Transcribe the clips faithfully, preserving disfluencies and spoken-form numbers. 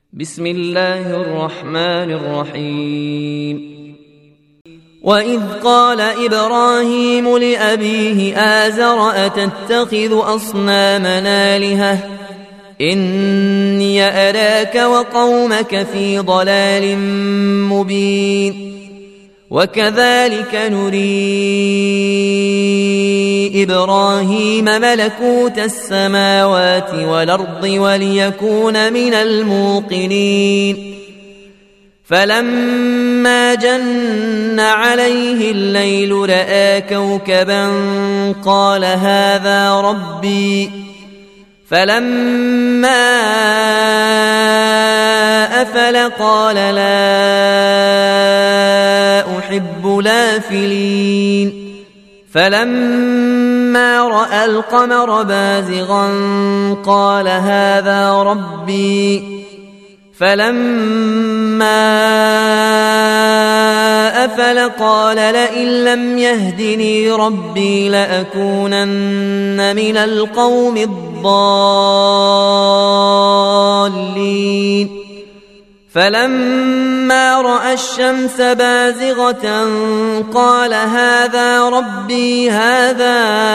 بسم الله الرحمن الرحيم. وإذ قال إبراهيم لأبيه آزر أتتخذ أصنامنا آلهة إني أراك وقومك في ضلال مبين. وكذلك نري إبراهيم ملكوت السماوات والأرض وليكون من الموقنين. فلما جن عليه الليل رأى كوكبا قال هذا ربي. فلما أفل قال لا أحب الآفلين. فلما رأى القمر بازغا قال هذا ربي. فلما أفل قال لئن لم يهدني ربي لأكونن من القوم الضالين. فلما رأى الشمس بازغة قال هذا ربي هذا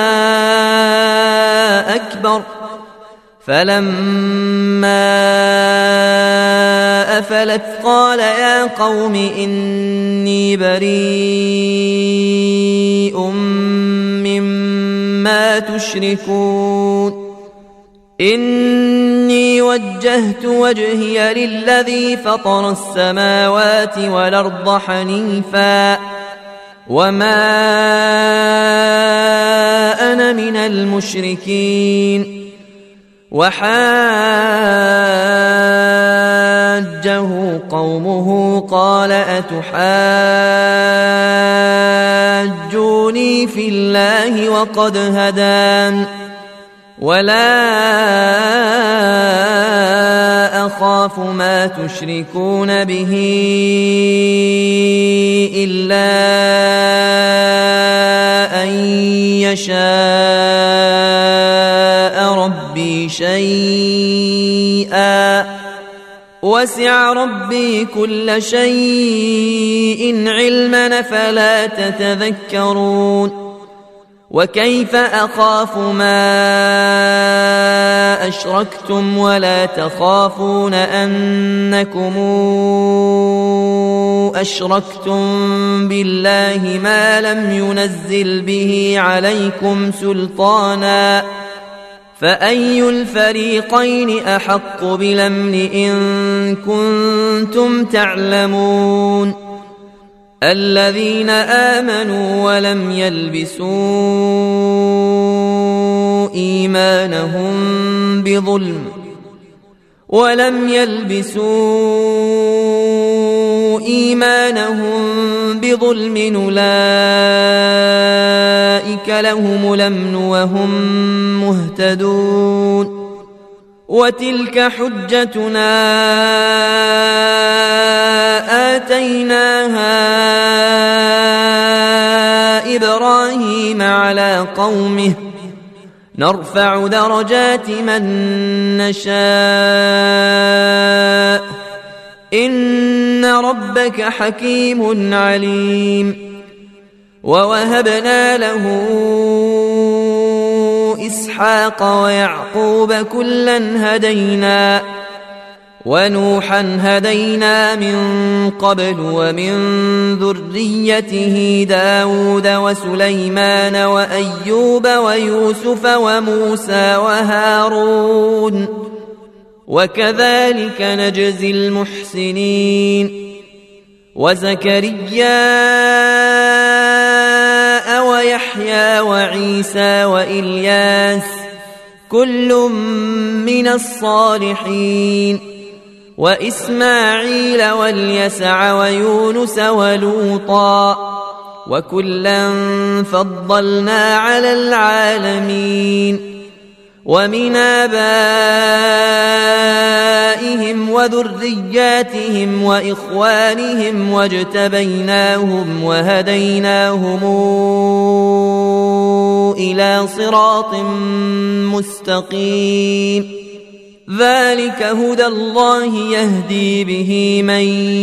أكبر. فلما أفلت قال يا قوم إني بريء مما تشركون. إني وجهت وجهي للذي فطر السماوات والأرض حنيفا وما أنا من المشركين. وحاجه قومه قال أتحاجوني في الله وقد هدان ولا أخاف ما تشركون به إلا أن يشاء ربي شيئا وسع ربي كل شيء علما فلا تتذكرون. وكيف أخاف ما أشركتم ولا تخافون أنكم أشركتم بالله ما لم ينزل به عليكم سلطانا فأي الفريقين أحق بالأمن إن كنتم تعلمون. الذين آمنوا ولم يلبسوا إيمانهم بظلم ولم يلبسوا إيمانهم بظلم أولئك لهم الأمن وهم مهتدون. وتلك حجتنا آتيناها إبراهيم على قومه نرفع درجات من نشاء إن ربك حكيم عليم. ووهبنا له إسحاق ويعقوب كلا هدينا ونوحا هدينا من قبل ومن ذريته داود وسليمان وأيوب ويوسف وموسى وهارون وكذلك نجزي المحسنين. وزكريا ويحيى وعيسى وإلياس كل من الصالحين وإسماعيل واليسع ويونس ولوطا وكلا فضلنا على العالمين. ومن آبائهم وذرياتهم وإخوانهم واجتبيناهم وهديناهم إلى صراط مستقيم. ذلك هدى الله يهدي به من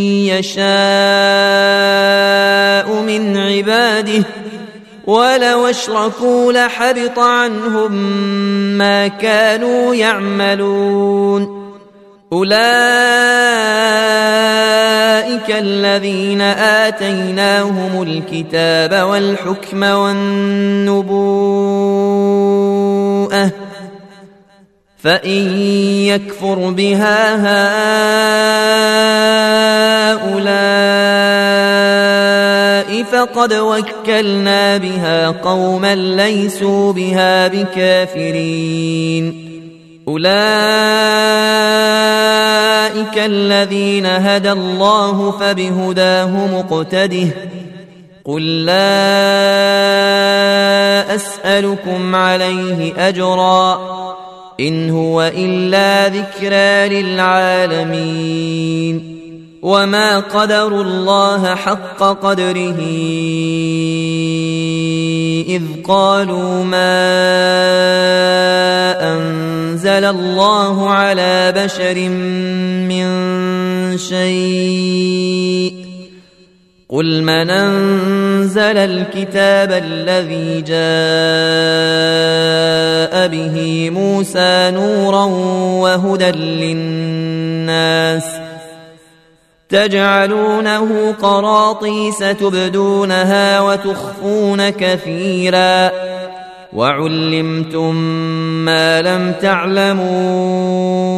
يشاء من عباده ولو اشركوا لحبط عنهم ما كانوا يعملون أولئك الذين آتيناهم الكتاب والحكم والنبوءة فإن يكفر بها هؤلاء فقد وكلنا بها قوما ليسوا بها بكافرين أولئك الذين هدى الله فبهداه مقتده قل لا أسألكم عليه أجرا إن هو إلا ذكرى للعالمين وما قدروا الله حق قدره إذ قالوا ما أنزل الله على بشر من شيء قل من أنزل الكتاب الذي جاء به موسى نورا وهدى للناس تجعلونه قراطيس تبدونها وتخفون كثيرا وعلمتم ما لم تعلموا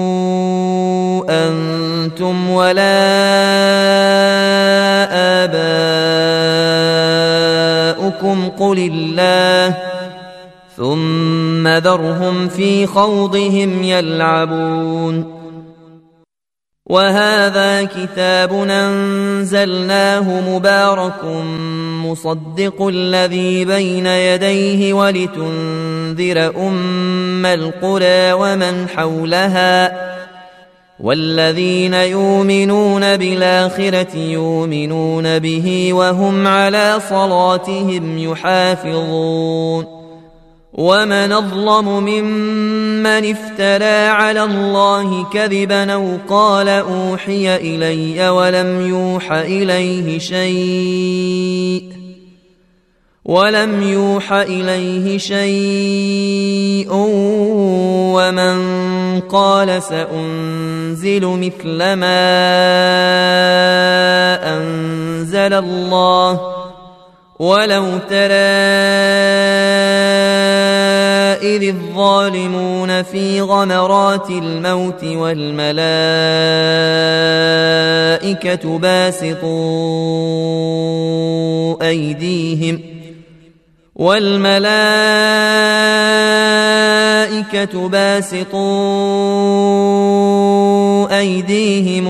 أنتم ولا آباؤكم قل الله ثم ذرهم في خوضهم يلعبون وهذا كتاب أنزلناه مبارك مصدق الذي بين يديه ولتنذر أم القرى ومن حولها والذين يؤمنون بالآخرة يؤمنون به وهم على صلاتهم يحافظون ومن أظلم ممن افترى على الله كذبا أو قال أوحي إلي ولم يوح إليه شيء ولم يوح إليه شيء ومن قال سأنزل مثل ما أنزل الله ولو ترى إذ الظالمون في غمرات الموت والملائكة باسطوا أيديهم والملائكة باسطوا أيديهم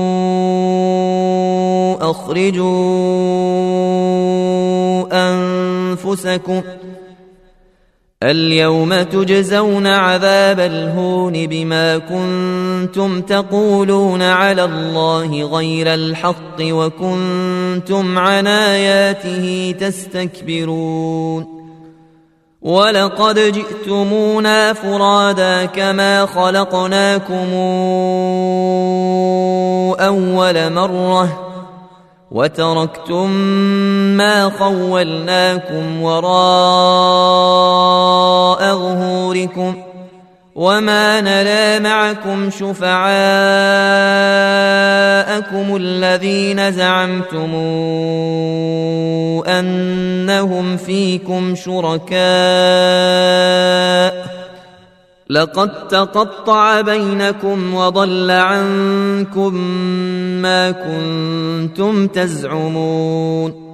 أخرجوا أنفسكم اليوم تجزون عذاب الهون بما كنتم تقولون على الله غير الحق وكنتم عن آياته تستكبرون ولقد جئتمونا فرادا كما خلقناكم أول مرة وتركتم ما خولناكم وراء ظهوركم وما نرى معكم شفعاءكم الذين زعمتم أنهم فيكم شركاء لقد تقطع بينكم وضل عنكم ما كنتم تزعمون